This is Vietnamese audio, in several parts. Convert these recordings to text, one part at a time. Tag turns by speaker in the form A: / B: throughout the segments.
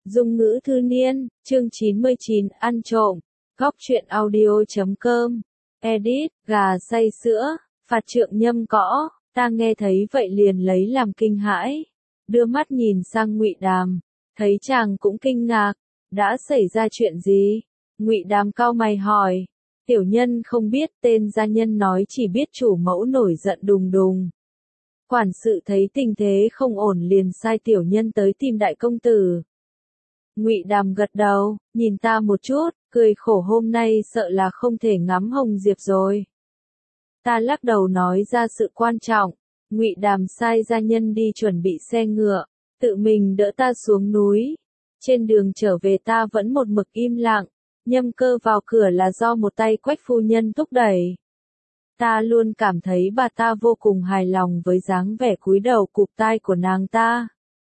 A: Dung ngữ thư niên, chương 99, ăn trộm, góc truyện audio.com, edit, gà say sữa, phạt trượng nhâm cõ, ta nghe thấy vậy liền lấy làm kinh hãi, đưa mắt nhìn sang Ngụy Đàm, thấy chàng cũng kinh ngạc, đã xảy ra chuyện gì? Ngụy Đàm cau mày hỏi, tiểu nhân không biết, tên gia nhân nói chỉ biết chủ mẫu nổi giận đùng đùng. Quản sự thấy tình thế không ổn liền sai tiểu nhân tới tìm đại công tử. Ngụy Đàm gật đầu, nhìn ta một chút, cười khổ hôm nay sợ là không thể ngắm Hồng Diệp rồi. Ta lắc đầu nói ra sự quan trọng, Ngụy Đàm sai gia nhân đi chuẩn bị xe ngựa, tự mình đỡ ta xuống núi. Trên đường trở về ta vẫn một mực im lặng, Nhâm Cơ vào cửa là do một tay Quách phu nhân thúc đẩy. Ta luôn cảm thấy bà ta vô cùng hài lòng với dáng vẻ cúi đầu cụp tai của nàng ta.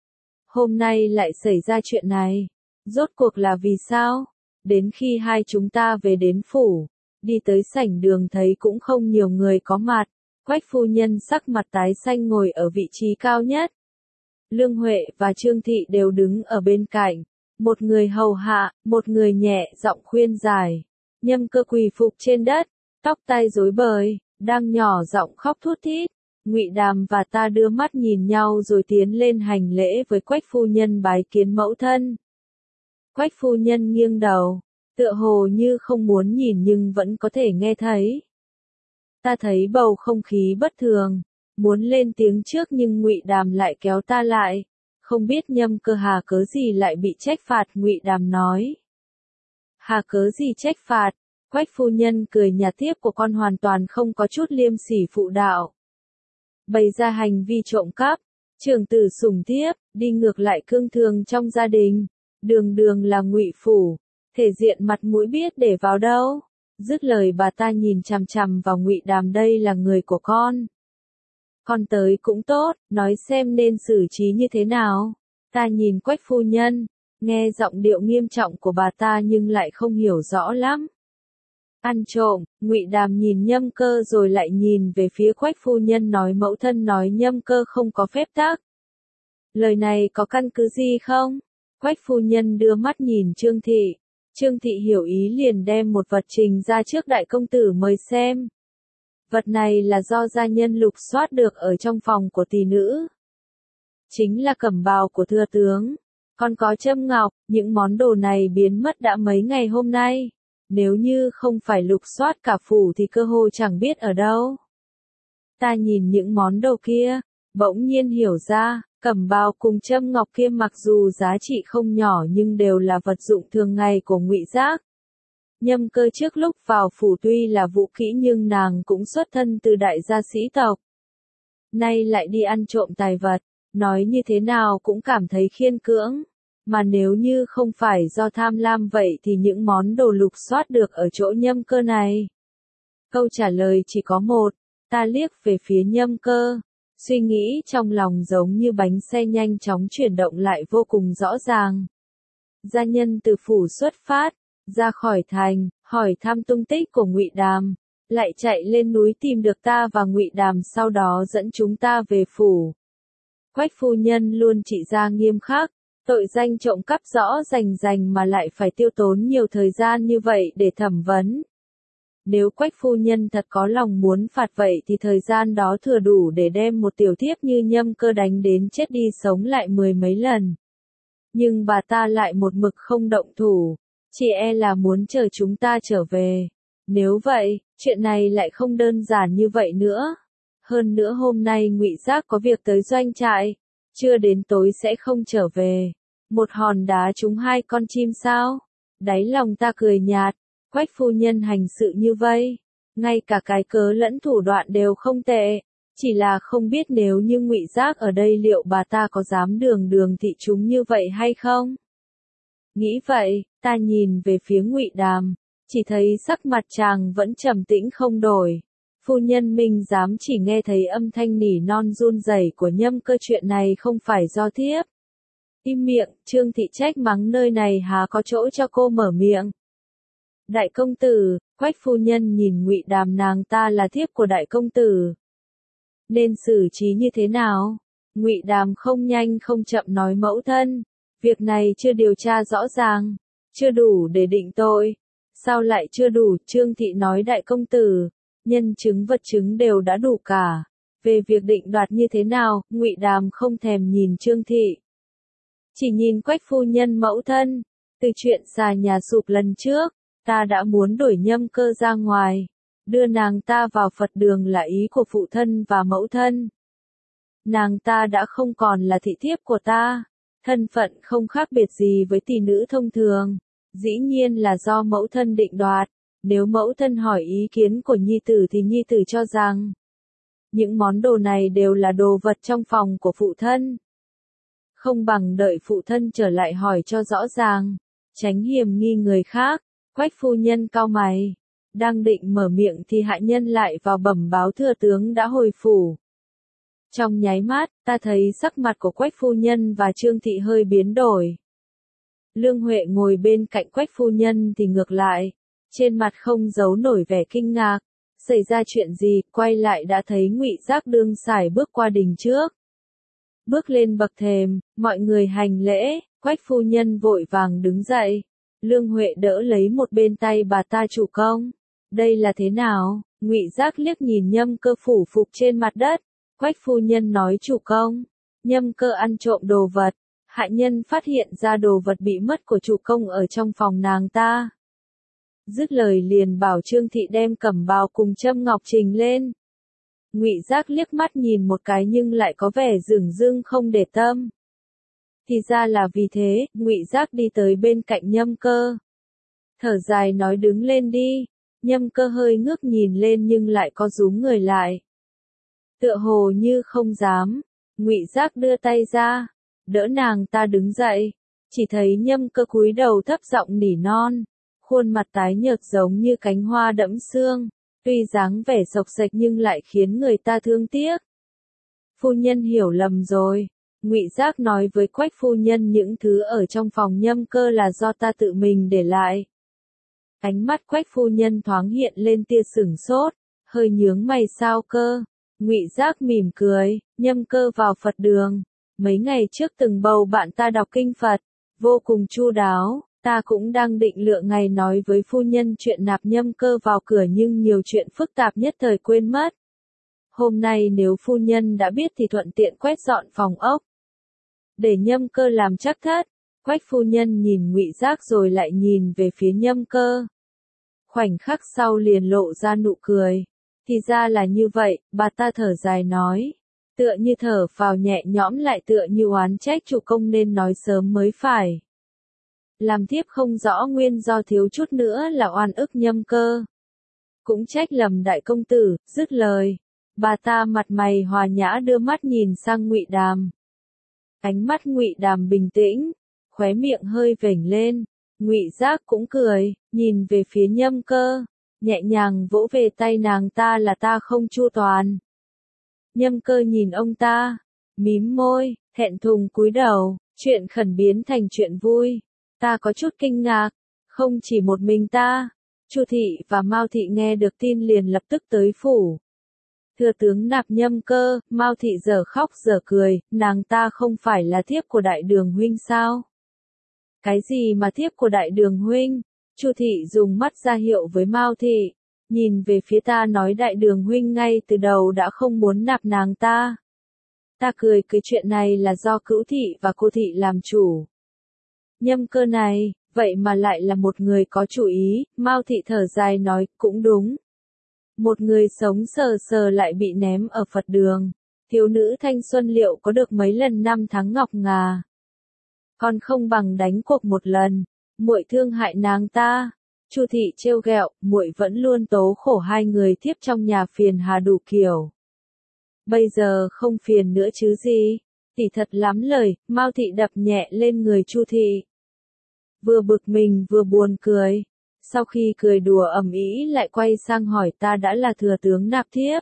A: Hôm nay lại xảy ra chuyện này, rốt cuộc là vì sao? Đến khi hai chúng ta về đến phủ, đi tới sảnh đường thấy cũng không nhiều người có mặt, Quách phu nhân sắc mặt tái xanh ngồi ở vị trí cao nhất. Lương Huệ và Trương Thị đều đứng ở bên cạnh, một người hầu hạ, một người nhẹ giọng khuyên giải. Nhâm Cơ quỳ phục trên đất, tóc tai rối bời, đang nhỏ giọng khóc thút thít. Ngụy Đàm và ta đưa mắt nhìn nhau rồi tiến lên hành lễ với Quách phu nhân bái kiến mẫu thân. Quách phu nhân nghiêng đầu, tựa hồ như không muốn nhìn nhưng vẫn có thể nghe thấy. Ta thấy bầu không khí bất thường, muốn lên tiếng trước nhưng Ngụy Đàm lại kéo ta lại. Không biết Nhâm Cơ hà cớ gì lại bị trách phạt, Ngụy Đàm nói. Hà cớ gì trách phạt? Quách phu nhân cười nhạt, tiếp của con hoàn toàn không có chút liêm sỉ phụ đạo. Bày ra hành vi trộm cắp, trưởng tử sủng thiếp, đi ngược lại cương thường trong gia đình, đường đường là Ngụy phủ, thể diện mặt mũi biết để vào đâu. Dứt lời bà ta nhìn chằm chằm vào Ngụy Đàm, đây là người của con tới cũng tốt, nói xem nên xử trí như thế nào. Ta nhìn Quách phu nhân, nghe giọng điệu nghiêm trọng của bà ta nhưng lại không hiểu rõ lắm. Ăn trộm, Ngụy Đàm nhìn Nhâm Cơ rồi lại nhìn về phía Quách phu nhân nói mẫu thân nói Nhâm Cơ không có phép tắc. Lời này có căn cứ gì không? Quách phu nhân đưa mắt nhìn Trương Thị. Trương Thị hiểu ý liền đem một vật trình ra trước đại công tử mời xem. Vật này là do gia nhân lục soát được ở trong phòng của tỷ nữ. Chính là cẩm bào của thừa tướng. Còn có châm ngọc, những món đồ này biến mất đã mấy ngày hôm nay. Nếu như không phải lục soát cả phủ thì cơ hội chẳng biết ở đâu. Ta nhìn những món đồ kia, bỗng nhiên hiểu ra, cẩm bào cùng châm ngọc kia mặc dù giá trị không nhỏ nhưng đều là vật dụng thường ngày của Ngụy Giác. Nhâm Cơ trước lúc vào phủ tuy là vũ kỹ nhưng nàng cũng xuất thân từ đại gia sĩ tộc. Nay lại đi ăn trộm tài vật, nói như thế nào cũng cảm thấy khiên cưỡng. Mà nếu như không phải do tham lam vậy thì những món đồ lục soát được ở chỗ Nhâm Cơ này. Câu trả lời chỉ có một, ta liếc về phía Nhâm Cơ. Suy nghĩ trong lòng giống như bánh xe nhanh chóng chuyển động lại vô cùng rõ ràng. Gia nhân từ phủ xuất phát, ra khỏi thành, hỏi thăm tung tích của Ngụy Đàm, lại chạy lên núi tìm được ta và Ngụy Đàm sau đó dẫn chúng ta về phủ. Quách phu nhân luôn trị ra nghiêm khắc, tội danh trộm cắp rõ rành mà lại phải tiêu tốn nhiều thời gian như vậy để thẩm vấn. Nếu Quách phu nhân thật có lòng muốn phạt vậy thì thời gian đó thừa đủ để đem một tiểu thiếp như Nhâm Cơ đánh đến chết đi sống lại mười mấy lần. Nhưng bà ta lại một mực không động thủ, chỉ e là muốn chờ chúng ta trở về. Nếu vậy, chuyện này lại không đơn giản như vậy nữa. Hơn nữa hôm nay Ngụy Giác có việc tới doanh trại, chưa đến tối sẽ không trở về. Một hòn đá trúng hai con chim sao? Đáy lòng ta cười nhạt. Quách phu nhân hành sự như vây, ngay cả cái cớ lẫn thủ đoạn đều không tệ, chỉ là không biết nếu như Ngụy Giác ở đây liệu bà ta có dám đường thị chúng như vậy hay không? Nghĩ vậy, ta nhìn về phía Ngụy Đàm, chỉ thấy sắc mặt chàng vẫn trầm tĩnh không đổi. Phu nhân mình dám chỉ nghe thấy âm thanh nỉ non run rẩy của Nhâm Cơ, chuyện này không phải do thiếp. Im miệng, Trương Thị trách mắng, nơi này há có chỗ cho cô mở miệng. Đại công tử, Quách phu nhân nhìn Ngụy Đàm, nàng ta là thiếp của đại công tử. Nên xử trí như thế nào? Ngụy Đàm không nhanh không chậm nói mẫu thân, Việc này chưa điều tra rõ ràng, chưa đủ để định tội. Sao lại chưa đủ? Trương Thị nói đại công tử, nhân chứng vật chứng đều đã đủ cả. Về việc định đoạt như thế nào, Ngụy Đàm không thèm nhìn Trương Thị. Chỉ nhìn Quách phu nhân mẫu thân. Từ chuyện xà nhà sụp lần trước, ta đã muốn đuổi Nhâm Cơ ra ngoài. Đưa nàng ta vào Phật đường là ý của phụ thân và mẫu thân. Nàng ta đã không còn là thị thiếp của ta. Thân phận không khác biệt gì với tỷ nữ thông thường. Dĩ nhiên là do mẫu thân định đoạt. Nếu mẫu thân hỏi ý kiến của nhi tử thì nhi tử cho rằng những món đồ này đều là đồ vật trong phòng của phụ thân. Không bằng đợi phụ thân trở lại hỏi cho rõ ràng, tránh hiềm nghi người khác. Quách phu nhân cau mày, đang định mở miệng thì hạ nhân lại vào bẩm báo thừa tướng đã hồi phủ. Trong nháy mắt, ta thấy sắc mặt của Quách phu nhân và Trương Thị hơi biến đổi. Lương Huệ ngồi bên cạnh Quách phu nhân thì ngược lại, trên mặt không giấu nổi vẻ kinh ngạc. Xảy ra chuyện gì? Quay lại đã thấy Ngụy Giác đương sải bước qua đình trước. Bước lên bậc thềm, mọi người hành lễ, Quách phu nhân vội vàng đứng dậy. Lương Huệ đỡ lấy một bên tay bà ta. Chủ công, đây là thế nào? Ngụy Giác liếc nhìn Nhâm Cơ phủ phục trên mặt đất. Quách phu nhân nói chủ công, Nhâm Cơ ăn trộm đồ vật. Hạ nhân phát hiện ra đồ vật bị mất của chủ công ở trong phòng nàng ta. Dứt lời liền bảo Trương Thị đem cẩm bào cùng châm ngọc trình lên. Ngụy Giác liếc mắt nhìn một cái nhưng lại có vẻ dửng dưng không để tâm. Thì ra là vì thế, Ngụy Giác đi tới bên cạnh Nhâm Cơ. Thở dài nói đứng lên đi. Nhâm Cơ hơi ngước nhìn lên nhưng lại có rúm người lại. Tựa hồ như không dám. Ngụy Giác đưa tay ra, đỡ nàng ta đứng dậy. Chỉ thấy Nhâm Cơ cúi đầu thấp giọng nỉ non. Khuôn mặt tái nhợt giống như cánh hoa đẫm sương. Tuy dáng vẻ xộc xệch nhưng lại khiến người ta thương tiếc. Phu nhân hiểu lầm rồi. Ngụy Giác nói với Quách phu nhân những thứ ở trong phòng Nhâm Cơ là do ta tự mình để lại. Ánh mắt Quách phu nhân thoáng hiện lên tia sửng sốt, hơi nhướng mày. Sao cơ? Ngụy Giác mỉm cười, Nhâm Cơ vào Phật đường. Mấy ngày trước từng bầu bạn ta đọc kinh Phật, vô cùng chu đáo. Ta cũng đang định lựa ngày nói với phu nhân chuyện nạp Nhâm Cơ vào cửa nhưng nhiều chuyện phức tạp nhất thời quên mất. Hôm nay nếu phu nhân đã biết thì thuận tiện quét dọn phòng ốc. Để Nhâm Cơ làm chắc thất. Quách phu nhân nhìn Ngụy Giác rồi lại nhìn về phía Nhâm Cơ. Khoảnh khắc sau liền lộ ra nụ cười. Thì ra là như vậy, bà ta thở dài nói. Tựa như thở phào nhẹ nhõm lại tựa như oán trách chủ công nên nói sớm mới phải. Làm thiếp không rõ nguyên do thiếu chút nữa là oan ức Nhâm Cơ. Cũng trách lầm đại công tử. Dứt lời, bà ta mặt mày hòa nhã đưa mắt nhìn sang Ngụy Đàm. Ánh mắt Ngụy Đàm bình tĩnh, khóe miệng hơi vểnh lên. Ngụy Giác cũng cười, nhìn về phía Nhâm Cơ, nhẹ nhàng vỗ về tay nàng ta là ta không chu toàn. Nhâm Cơ nhìn ông ta, mím môi, thẹn thùng cúi đầu, chuyện khẩn biến thành chuyện vui. Ta có chút kinh ngạc, không chỉ một mình ta. Chu Thị và Mao Thị nghe được tin liền lập tức tới phủ. Thừa tướng nạp Nhâm Cơ. Mao Thị dở khóc dở cười, nàng ta không phải là thiếp của Đại Đường huynh sao? Cái gì mà thiếp của Đại Đường huynh? Chu Thị dùng mắt ra hiệu với Mao Thị, nhìn về phía ta nói Đại Đường huynh ngay từ đầu đã không muốn nạp nàng ta. Ta cười chuyện này là do Cữu Thị và Cô Thị làm chủ. Nhâm Cơ này, vậy mà lại là một người có chủ ý. Mao Thị thở dài nói, cũng đúng. Một người sống sờ sờ lại bị ném ở Phật đường. Thiếu nữ thanh xuân liệu có được mấy lần năm tháng ngọc ngà. Còn không bằng đánh cuộc một lần. Muội thương hại nàng ta. Chu Thị trêu ghẹo, muội vẫn luôn tố khổ hai người thiếp trong nhà phiền hà đủ kiểu. Bây giờ không phiền nữa chứ gì. Tỷ thật lắm lời. Mao Thị đập nhẹ lên người Chu Thị. Vừa bực mình vừa buồn cười. Sau khi cười đùa ầm ĩ lại quay sang hỏi ta đã là thừa tướng nạp thiếp.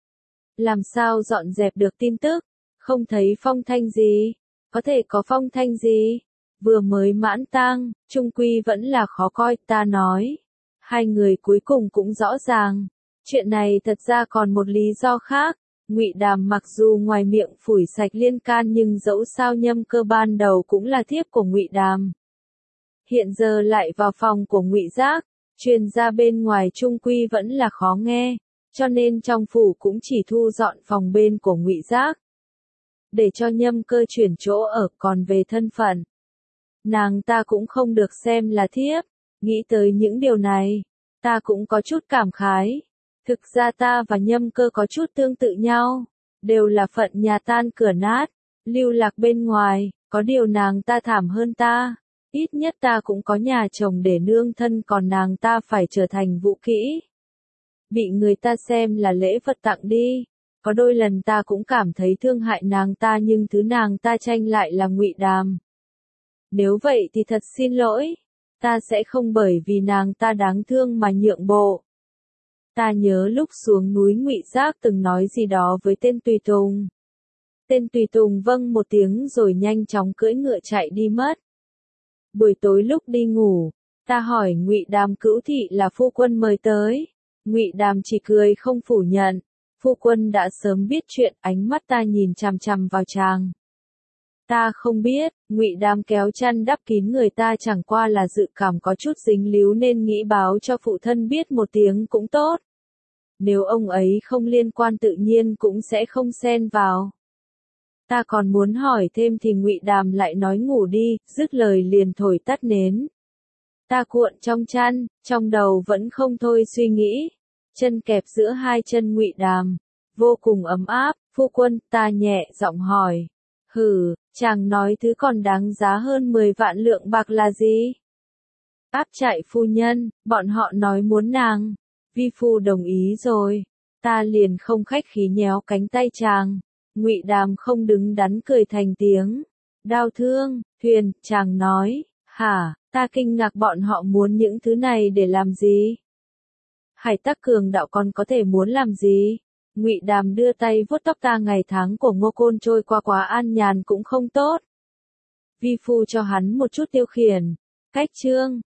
A: Làm sao dọn dẹp được tin tức? Không thấy phong thanh gì? Có thể có phong thanh gì? Vừa mới mãn tang, chung quy vẫn là khó coi, ta nói. Hai người cuối cùng cũng rõ ràng. Chuyện này thật ra còn một lý do khác. Ngụy Đàm mặc dù ngoài miệng phủi sạch Liên Can nhưng dẫu sao Nhâm Cơ ban đầu cũng là thiếp của Ngụy Đàm. Hiện giờ lại vào phòng của Ngụy Giác, truyền ra bên ngoài chung quy vẫn là khó nghe, cho nên trong phủ cũng chỉ thu dọn phòng bên của Ngụy Giác, để cho Nhâm Cơ chuyển chỗ ở. Còn về thân phận, nàng ta cũng không được xem là thiếp. Nghĩ tới những điều này, ta cũng có chút cảm khái. Thực ra ta và Nhâm Cơ có chút tương tự nhau, đều là phận nhà tan cửa nát, lưu lạc bên ngoài, có điều nàng ta thảm hơn ta. Ít nhất ta cũng có nhà chồng để nương thân, còn nàng ta phải trở thành vũ kỹ, bị người ta xem là lễ vật tặng đi. Có đôi lần ta cũng cảm thấy thương hại nàng ta, nhưng thứ nàng ta tranh lại là Ngụy Đàm. Nếu vậy thì thật xin lỗi, ta sẽ không bởi vì nàng ta đáng thương mà nhượng bộ. Ta nhớ lúc xuống núi Ngụy Giác từng nói gì đó với tên tùy tùng. Tên tùy tùng vâng một tiếng rồi nhanh chóng cưỡi ngựa chạy đi mất. Buổi tối lúc đi ngủ, ta hỏi Ngụy Đàm cữu thị là phu quân mời tới. Ngụy Đàm chỉ cười không phủ nhận. Phu quân đã sớm biết chuyện. Ánh mắt ta nhìn chằm chằm vào chàng. Ta không biết. Ngụy Đàm kéo chăn đắp kín người ta, chẳng qua là dự cảm có chút dính líu nên nghĩ báo cho phụ thân biết một tiếng cũng tốt. Nếu ông ấy không liên quan tự nhiên cũng sẽ không xen vào. Ta còn muốn hỏi thêm thì Ngụy Đàm lại nói ngủ đi, dứt lời liền thổi tắt nến. Ta cuộn trong chăn, trong đầu vẫn không thôi suy nghĩ. Chân kẹp giữa hai chân Ngụy Đàm, vô cùng ấm áp. Phu quân, ta nhẹ giọng hỏi. Hừ, chàng nói thứ còn đáng giá hơn 10 vạn lượng bạc là gì? Áp trại phu nhân, bọn họ nói muốn nàng. Vi phu đồng ý rồi. Ta liền không khách khí nhéo cánh tay chàng. Ngụy Đàm không đứng đắn cười thành tiếng. Đau thương, Huyền, chàng nói. Hả, ta kinh ngạc, bọn họ muốn những thứ này để làm gì? Hải Tắc cường đạo còn có thể muốn làm gì? Ngụy Đàm đưa tay vuốt tóc ta. Ngày tháng của Ngô Côn trôi qua quá an nhàn cũng không tốt. Vi phu cho hắn một chút tiêu khiển. Cách chương